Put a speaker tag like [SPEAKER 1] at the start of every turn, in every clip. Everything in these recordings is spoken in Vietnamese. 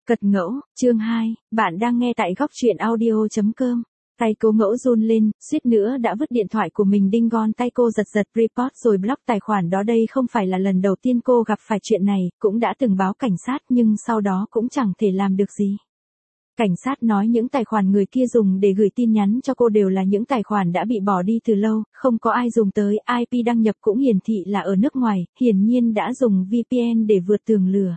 [SPEAKER 1] Cật ngẫu, chương 2, bạn đang nghe tại góc truyện audio.com. Tay Cố Ngẫu run lên, suýt nữa đã vứt điện thoại của mình đinh gon, tay cô giật report rồi block tài khoản đó. Đây không phải là lần đầu tiên cô gặp phải chuyện này, cũng đã từng báo cảnh sát nhưng sau đó cũng chẳng thể làm được gì. Cảnh sát nói những tài khoản người kia dùng để gửi tin nhắn cho cô đều là những tài khoản đã bị bỏ đi từ lâu, không có ai dùng tới, IP đăng nhập cũng hiển thị là ở nước ngoài, hiển nhiên đã dùng VPN để vượt tường lửa.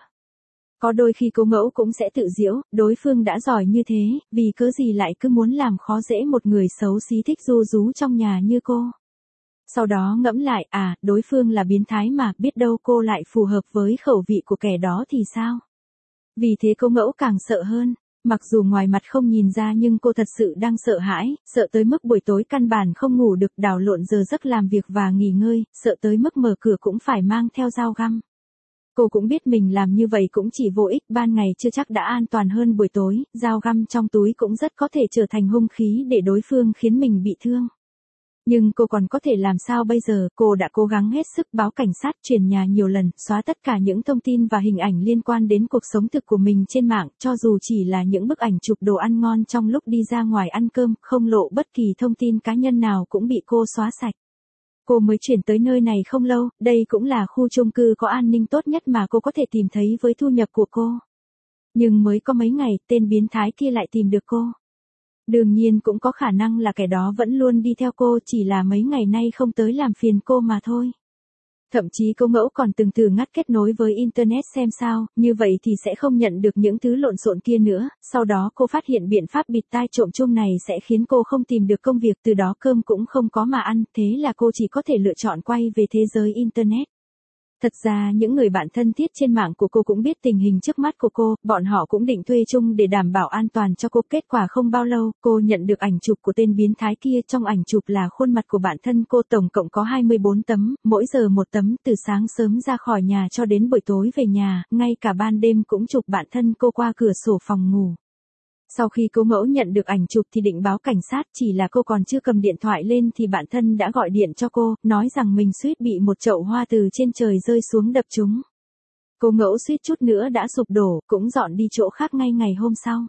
[SPEAKER 1] Có đôi khi Cố Ngẫu cũng sẽ tự giễu, đối phương đã giỏi như thế, vì cớ gì lại cứ muốn làm khó dễ một người xấu xí thích ru rú trong nhà như cô. Sau đó ngẫm lại, đối phương là biến thái mà, biết đâu cô lại phù hợp với khẩu vị của kẻ đó thì sao? Vì thế Cố Ngẫu càng sợ hơn. Mặc dù ngoài mặt không nhìn ra nhưng cô thật sự đang sợ hãi, sợ tới mức buổi tối căn bản không ngủ được, đảo lộn giờ giấc làm việc và nghỉ ngơi, sợ tới mức mở cửa cũng phải mang theo dao găm. Cô cũng biết mình làm như vậy cũng chỉ vô ích, ban ngày chưa chắc đã an toàn hơn buổi tối, dao găm trong túi cũng rất có thể trở thành hung khí để đối phương khiến mình bị thương. Nhưng cô còn có thể làm sao bây giờ? Cô đã cố gắng hết sức báo cảnh sát, chuyển nhà nhiều lần, xóa tất cả những thông tin và hình ảnh liên quan đến cuộc sống thực của mình trên mạng, cho dù chỉ là những bức ảnh chụp đồ ăn ngon trong lúc đi ra ngoài ăn cơm, không lộ bất kỳ thông tin cá nhân nào cũng bị cô xóa sạch. Cô mới chuyển tới nơi này không lâu, đây cũng là khu chung cư có an ninh tốt nhất mà cô có thể tìm thấy với thu nhập của cô. Nhưng mới có mấy ngày, tên biến thái kia lại tìm được cô. Đương nhiên cũng có khả năng là kẻ đó vẫn luôn đi theo cô, chỉ là mấy ngày nay không tới làm phiền cô mà thôi. Thậm chí Cố Ngẫu còn từng thử ngắt kết nối với Internet xem sao, như vậy thì sẽ không nhận được những thứ lộn xộn kia nữa. Sau đó cô phát hiện biện pháp bịt tai trộm chung này sẽ khiến cô không tìm được công việc, từ đó cơm cũng không có mà ăn, thế là cô chỉ có thể lựa chọn quay về thế giới Internet. Thật ra những người bạn thân thiết trên mạng của cô cũng biết tình hình trước mắt của cô, bọn họ cũng định thuê chung để đảm bảo an toàn cho cô. Kết quả không bao lâu, cô nhận được ảnh chụp của tên biến thái kia, trong ảnh chụp là khuôn mặt của bạn thân cô, tổng cộng có 24 tấm, mỗi giờ một tấm, từ sáng sớm ra khỏi nhà cho đến buổi tối về nhà, ngay cả ban đêm cũng chụp bạn thân cô qua cửa sổ phòng ngủ. Sau khi Cố Ngẫu nhận được ảnh chụp thì định báo cảnh sát, chỉ là cô còn chưa cầm điện thoại lên thì bạn thân đã gọi điện cho cô, nói rằng mình suýt bị một chậu hoa từ trên trời rơi xuống đập trúng. Cố Ngẫu suýt chút nữa đã sụp đổ, cũng dọn đi chỗ khác ngay ngày hôm sau.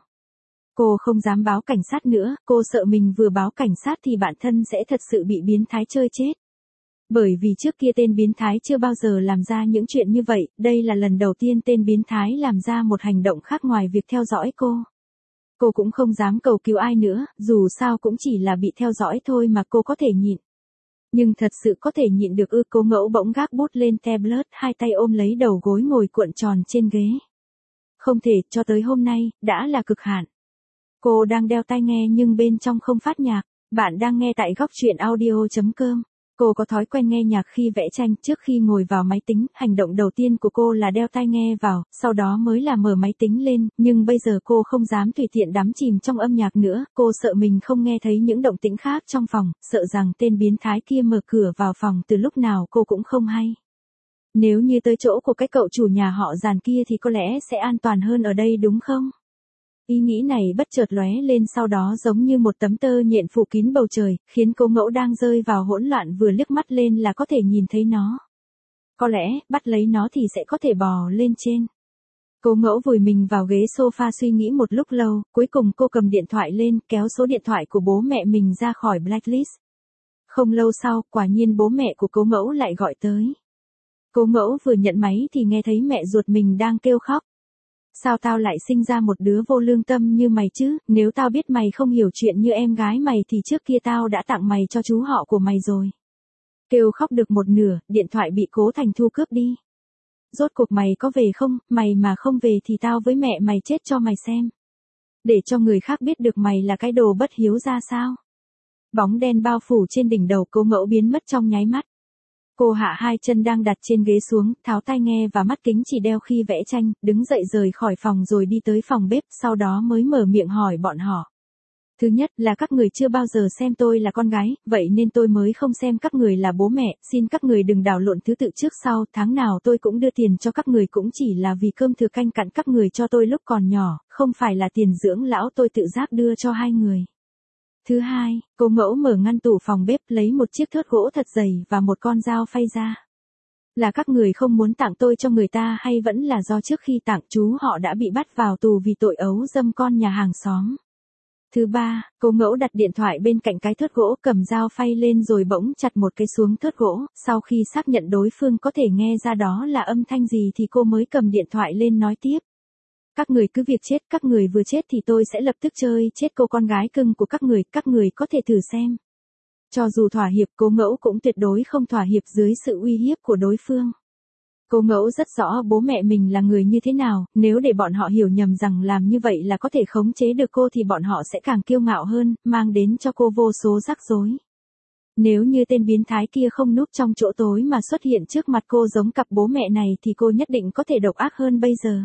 [SPEAKER 1] Cô không dám báo cảnh sát nữa, cô sợ mình vừa báo cảnh sát thì bạn thân sẽ thật sự bị biến thái chơi chết. Bởi vì trước kia tên biến thái chưa bao giờ làm ra những chuyện như vậy, đây là lần đầu tiên tên biến thái làm ra một hành động khác ngoài việc theo dõi cô. Cô cũng không dám cầu cứu ai nữa, dù sao cũng chỉ là bị theo dõi thôi mà cô có thể nhịn. Nhưng thật sự có thể nhịn được ư? Cố Ngẫu bỗng gác bút lên tablet, hai tay ôm lấy đầu gối ngồi cuộn tròn trên ghế. Không thể, cho tới hôm nay, đã là cực hạn. Cô đang đeo tai nghe nhưng bên trong không phát nhạc. Bạn đang nghe tại góc truyện audio.com. Cô có thói quen nghe nhạc khi vẽ tranh, trước khi ngồi vào máy tính, hành động đầu tiên của cô là đeo tai nghe vào, sau đó mới là mở máy tính lên, nhưng bây giờ cô không dám tùy tiện đắm chìm trong âm nhạc nữa, cô sợ mình không nghe thấy những động tĩnh khác trong phòng, sợ rằng tên biến thái kia mở cửa vào phòng từ lúc nào cô cũng không hay. Nếu như tới chỗ của cái cậu chủ nhà họ Giàn kia thì có lẽ sẽ an toàn hơn ở đây đúng không? Ý nghĩ này bất chợt lóe lên, sau đó giống như một tấm tơ nhện phủ kín bầu trời, khiến Cố Ngẫu đang rơi vào hỗn loạn vừa liếc mắt lên là có thể nhìn thấy nó. Có lẽ, bắt lấy nó thì sẽ có thể bò lên trên. Cố Ngẫu vùi mình vào ghế sofa suy nghĩ một lúc lâu, cuối cùng cô cầm điện thoại lên, kéo số điện thoại của bố mẹ mình ra khỏi blacklist. Không lâu sau, quả nhiên bố mẹ của Cố Ngẫu lại gọi tới. Cố Ngẫu vừa nhận máy thì nghe thấy mẹ ruột mình đang kêu khóc. Sao tao lại sinh ra một đứa vô lương tâm như mày chứ, nếu tao biết mày không hiểu chuyện như em gái mày thì trước kia tao đã tặng mày cho chú họ của mày rồi. Kêu khóc được một nửa, điện thoại bị Cố Thành Thu cướp đi. Rốt cuộc mày có về không, mày mà không về thì tao với mẹ mày chết cho mày xem. Để cho người khác biết được mày là cái đồ bất hiếu ra sao. Bóng đen bao phủ trên đỉnh đầu Cố Ngẫu biến mất trong nháy mắt. Cô hạ hai chân đang đặt trên ghế xuống, tháo tai nghe và mắt kính chỉ đeo khi vẽ tranh, đứng dậy rời khỏi phòng rồi đi tới phòng bếp, sau đó mới mở miệng hỏi bọn họ. Thứ nhất là các người chưa bao giờ xem tôi là con gái, vậy nên tôi mới không xem các người là bố mẹ, xin các người đừng đảo lộn thứ tự trước sau, tháng nào tôi cũng đưa tiền cho các người cũng chỉ là vì cơm thừa canh cặn các người cho tôi lúc còn nhỏ, không phải là tiền dưỡng lão tôi tự giác đưa cho hai người. Thứ hai, Cố Ngẫu mở ngăn tủ phòng bếp lấy một chiếc thớt gỗ thật dày và một con dao phay ra. Là các người không muốn tặng tôi cho người ta hay vẫn là do trước khi tặng chú họ đã bị bắt vào tù vì tội ấu dâm con nhà hàng xóm? Thứ ba, Cố Ngẫu đặt điện thoại bên cạnh cái thớt gỗ, cầm dao phay lên rồi bỗng chặt một cái xuống thớt gỗ, sau khi xác nhận đối phương có thể nghe ra đó là âm thanh gì thì cô mới cầm điện thoại lên nói tiếp. Các người cứ việc chết, các người vừa chết thì tôi sẽ lập tức chơi chết cô con gái cưng của các người có thể thử xem. Cho dù thỏa hiệp, Cố Ngẫu cũng tuyệt đối không thỏa hiệp dưới sự uy hiếp của đối phương. Cố Ngẫu rất rõ bố mẹ mình là người như thế nào, nếu để bọn họ hiểu nhầm rằng làm như vậy là có thể khống chế được cô thì bọn họ sẽ càng kiêu ngạo hơn, mang đến cho cô vô số rắc rối. Nếu như tên biến thái kia không núp trong chỗ tối mà xuất hiện trước mặt cô giống cặp bố mẹ này thì cô nhất định có thể độc ác hơn bây giờ.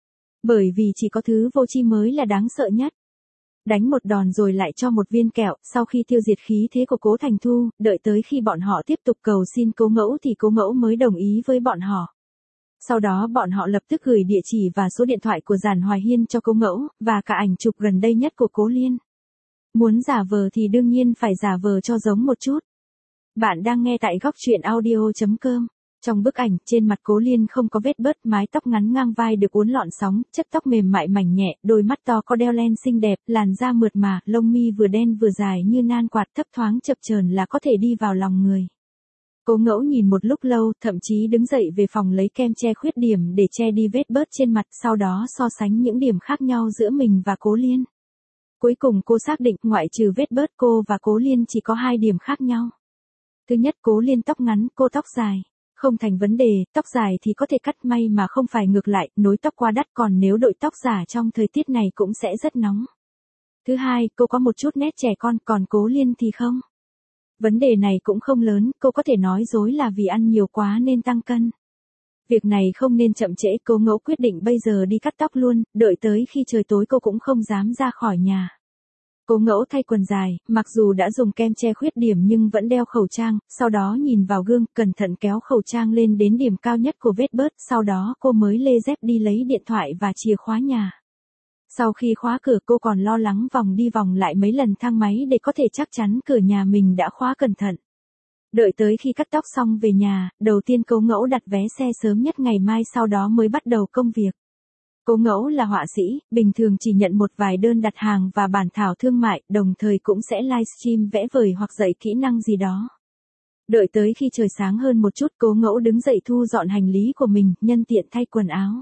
[SPEAKER 1] Bởi vì chỉ có thứ vô tri mới là đáng sợ nhất. Đánh một đòn rồi lại cho một viên kẹo, sau khi tiêu diệt khí thế của Cố Thành Thu, đợi tới khi bọn họ tiếp tục cầu xin Cố Ngẫu thì Cố Ngẫu mới đồng ý với bọn họ. Sau đó bọn họ lập tức gửi địa chỉ và số điện thoại của Giản Hoài Hiên cho Cố Ngẫu, và cả ảnh chụp gần đây nhất của Cố Liên. Muốn giả vờ thì đương nhiên phải giả vờ cho giống một chút. Bạn đang nghe tại góc truyện audio.com. Trong bức ảnh, trên mặt Cố Liên không có vết bớt, mái tóc ngắn ngang vai được uốn lọn sóng, chất tóc mềm mại mảnh nhẹ, đôi mắt to có đeo len xinh đẹp, làn da mượt mà, lông mi vừa đen vừa dài như nan quạt, thấp thoáng chập chờn là có thể đi vào lòng người. Cố Ngẫu nhìn một lúc lâu, thậm chí đứng dậy về phòng lấy kem che khuyết điểm để che đi vết bớt trên mặt, sau đó so sánh những điểm khác nhau giữa mình và Cố Liên. Cuối cùng cô xác định, ngoại trừ vết bớt, cô và Cố Liên chỉ có 2 điểm khác nhau. Thứ nhất, Cố Liên tóc ngắn, cô tóc dài. Không thành vấn đề, tóc dài thì có thể cắt, may mà không phải ngược lại, nối tóc quá đắt, còn nếu đội tóc giả trong thời tiết này cũng sẽ rất nóng. Thứ hai, cô có một chút nét trẻ con, còn Cố Liên thì không. Vấn đề này cũng không lớn, cô có thể nói dối là vì ăn nhiều quá nên tăng cân. Việc này không nên chậm trễ, Cố Ngẫu quyết định bây giờ đi cắt tóc luôn, đợi tới khi trời tối cô cũng không dám ra khỏi nhà. Cố Ngẫu thay quần dài, mặc dù đã dùng kem che khuyết điểm nhưng vẫn đeo khẩu trang, sau đó nhìn vào gương, cẩn thận kéo khẩu trang lên đến điểm cao nhất của vết bớt, sau đó cô mới lê dép đi lấy điện thoại và chìa khóa nhà. Sau khi khóa cửa cô còn lo lắng vòng đi vòng lại mấy lần thang máy để có thể chắc chắn cửa nhà mình đã khóa cẩn thận. Đợi tới khi cắt tóc xong về nhà, đầu tiên Cố Ngẫu đặt vé xe sớm nhất ngày mai, sau đó mới bắt đầu công việc. Cố Ngẫu là họa sĩ, bình thường chỉ nhận một vài đơn đặt hàng và bản thảo thương mại, đồng thời cũng sẽ livestream vẽ vời hoặc dạy kỹ năng gì đó. Đợi tới khi trời sáng hơn một chút, Cố Ngẫu đứng dậy thu dọn hành lý của mình, nhân tiện thay quần áo.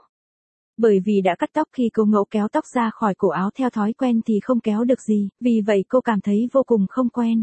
[SPEAKER 1] Bởi vì đã cắt tóc, khi Cố Ngẫu kéo tóc ra khỏi cổ áo theo thói quen thì không kéo được gì, vì vậy cô cảm thấy vô cùng không quen.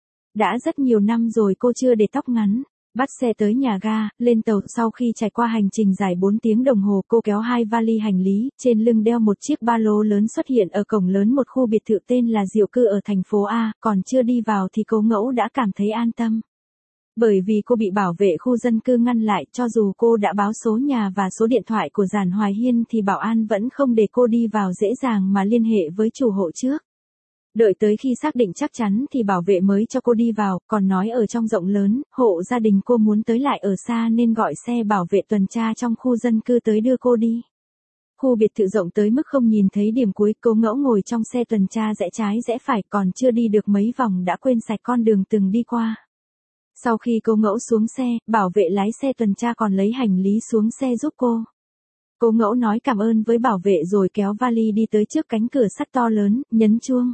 [SPEAKER 1] Đã rất nhiều năm rồi cô chưa để tóc ngắn. Bắt xe tới nhà ga, lên tàu, sau khi trải qua hành trình dài 4 tiếng đồng hồ, cô kéo 2 vali hành lý, trên lưng đeo một chiếc ba lô lớn, xuất hiện ở cổng lớn một khu biệt thự tên là Diệu Cư ở thành phố A, còn chưa đi vào thì Cố Ngẫu đã cảm thấy an tâm. Bởi vì cô bị bảo vệ khu dân cư ngăn lại, cho dù cô đã báo số nhà và số điện thoại của Giản Hoài Hiên thì bảo an vẫn không để cô đi vào dễ dàng mà liên hệ với chủ hộ trước. Đợi tới khi xác định chắc chắn thì bảo vệ mới cho cô đi vào, còn nói ở trong rộng lớn, hộ gia đình cô muốn tới lại ở xa nên gọi xe bảo vệ tuần tra trong khu dân cư tới đưa cô đi. Khu biệt thự rộng tới mức không nhìn thấy điểm cuối, Cố Ngẫu ngồi trong xe tuần tra rẽ trái rẽ phải, còn chưa đi được mấy vòng đã quên sạch con đường từng đi qua. Sau khi Cố Ngẫu xuống xe, bảo vệ lái xe tuần tra còn lấy hành lý xuống xe giúp cô. Cố Ngẫu nói cảm ơn với bảo vệ rồi kéo vali đi tới trước cánh cửa sắt to lớn, nhấn chuông.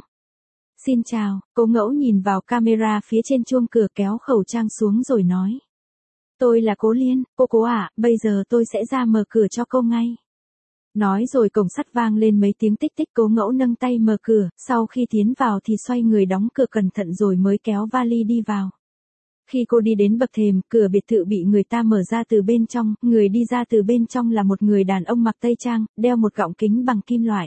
[SPEAKER 1] Xin chào, Cố Ngẫu nhìn vào camera phía trên chuông cửa, kéo khẩu trang xuống rồi nói. Tôi là Cố Liên, cô à, bây giờ tôi sẽ ra mở cửa cho cô ngay. Nói rồi cổng sắt vang lên mấy tiếng tích tích, Cố Ngẫu nâng tay mở cửa, sau khi tiến vào thì xoay người đóng cửa cẩn thận rồi mới kéo vali đi vào. Khi cô đi đến bậc thềm, cửa biệt thự bị người ta mở ra từ bên trong, người đi ra từ bên trong là một người đàn ông mặc tây trang, đeo một gọng kính bằng kim loại.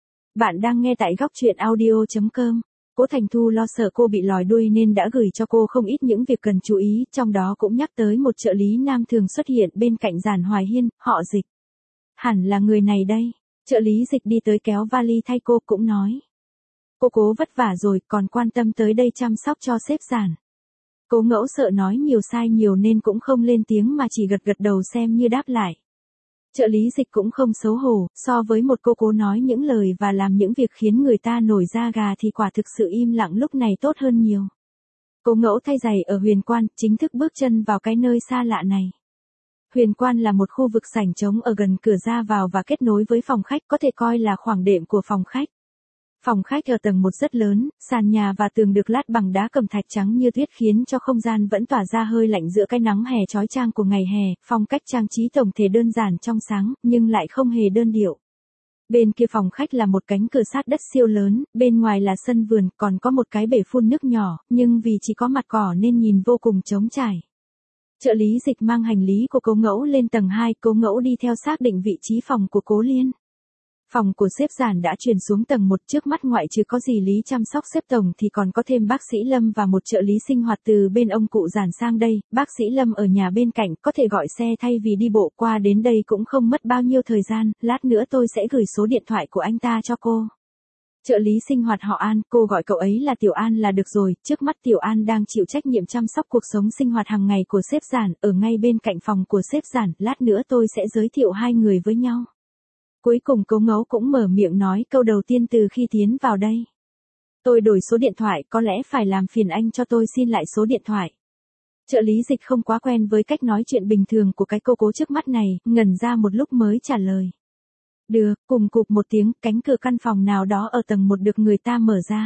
[SPEAKER 1] Bạn đang nghe tại góc truyện audio.com. Cố Thành Thu lo sợ cô bị lòi đuôi nên đã gửi cho cô không ít những việc cần chú ý, trong đó cũng nhắc tới một trợ lý nam thường xuất hiện bên cạnh Giản Hoài Hiên, họ Dịch. Hẳn là người này đây. Trợ lý Dịch đi tới kéo vali thay cô, cũng nói. Cô Cố vất vả rồi, còn quan tâm tới đây chăm sóc cho sếp Giản. Cố Ngẫu sợ nói nhiều sai nhiều nên cũng không lên tiếng mà chỉ gật gật đầu xem như đáp lại. Trợ lý Dịch cũng không xấu hổ, so với một cô Cố nói những lời và làm những việc khiến người ta nổi da gà thì quả thực sự im lặng lúc này tốt hơn nhiều. Cố Ngẫu thay giày ở Huyền Quan, chính thức bước chân vào cái nơi xa lạ này. Huyền quan là một khu vực sảnh trống ở gần cửa ra vào và kết nối với phòng khách, có thể coi là khoảng đệm của phòng khách. Phòng khách ở tầng 1 rất lớn, sàn nhà và tường được lát bằng đá cẩm thạch trắng như tuyết khiến cho không gian vẫn tỏa ra hơi lạnh giữa cái nắng hè chói chang của ngày hè. Phong cách trang trí tổng thể đơn giản trong sáng, nhưng lại không hề đơn điệu. Bên kia phòng khách là một cánh cửa sát đất siêu lớn, bên ngoài là sân vườn, còn có một cái bể phun nước nhỏ, nhưng vì chỉ có mặt cỏ nên nhìn vô cùng trống trải. Trợ lý Dịch mang hành lý của Cố Ngẫu lên tầng 2, Cố Ngẫu đi theo xác định vị trí phòng của Cố Liên. Phòng của sếp Giản đã chuyển xuống tầng 1, trước mắt ngoại trừ có dì Lý chăm sóc sếp tổng thì còn có thêm bác sĩ Lâm và một trợ lý sinh hoạt từ bên ông cụ Giản sang đây. Bác sĩ Lâm ở nhà bên cạnh, có thể gọi xe thay vì đi bộ qua đến đây cũng không mất bao nhiêu thời gian, lát nữa tôi sẽ gửi số điện thoại của anh ta cho cô. Trợ lý sinh hoạt họ An, cô gọi cậu ấy là Tiểu An là được rồi, trước mắt Tiểu An đang chịu trách nhiệm chăm sóc cuộc sống sinh hoạt hàng ngày của sếp Giản, ở ngay bên cạnh phòng của sếp Giản, lát nữa tôi sẽ giới thiệu hai người với nhau. Cuối cùng Cố Ngẫu cũng mở miệng nói câu đầu tiên từ khi tiến vào đây. Tôi đổi số điện thoại, có lẽ phải làm phiền anh cho tôi xin lại số điện thoại. Trợ lý Dịch không quá quen với cách nói chuyện bình thường của cái cô cố trước mắt này, ngẩn ra một lúc mới trả lời. Được, cùng cụp một tiếng, cánh cửa căn phòng nào đó ở tầng 1 được người ta mở ra.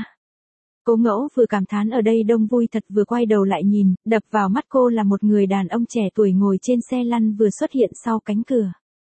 [SPEAKER 1] Cố Ngẫu vừa cảm thán ở đây đông vui thật vừa quay đầu lại nhìn, đập vào mắt cô là một người đàn ông trẻ tuổi ngồi trên xe lăn vừa xuất hiện sau cánh cửa.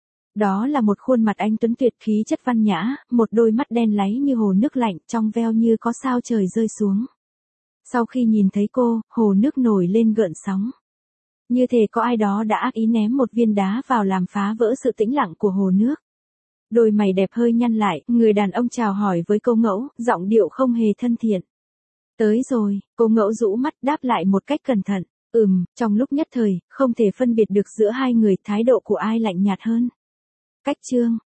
[SPEAKER 1] Đó là một khuôn mặt anh tuấn tuyệt, khí chất văn nhã, một đôi mắt đen láy như hồ nước lạnh, trong veo như có sao trời rơi xuống. Sau khi nhìn thấy cô, hồ nước nổi lên gợn sóng. Như thể có ai đó đã ác ý ném một viên đá vào làm phá vỡ sự tĩnh lặng của hồ nước. Đôi mày đẹp hơi nhăn lại, người đàn ông chào hỏi với Cố Ngẫu, giọng điệu không hề thân thiện. Tới rồi, Cố Ngẫu rũ mắt đáp lại một cách cẩn thận. Trong lúc nhất thời, không thể phân biệt được giữa hai người, thái độ của ai lạnh nhạt hơn. Cách chương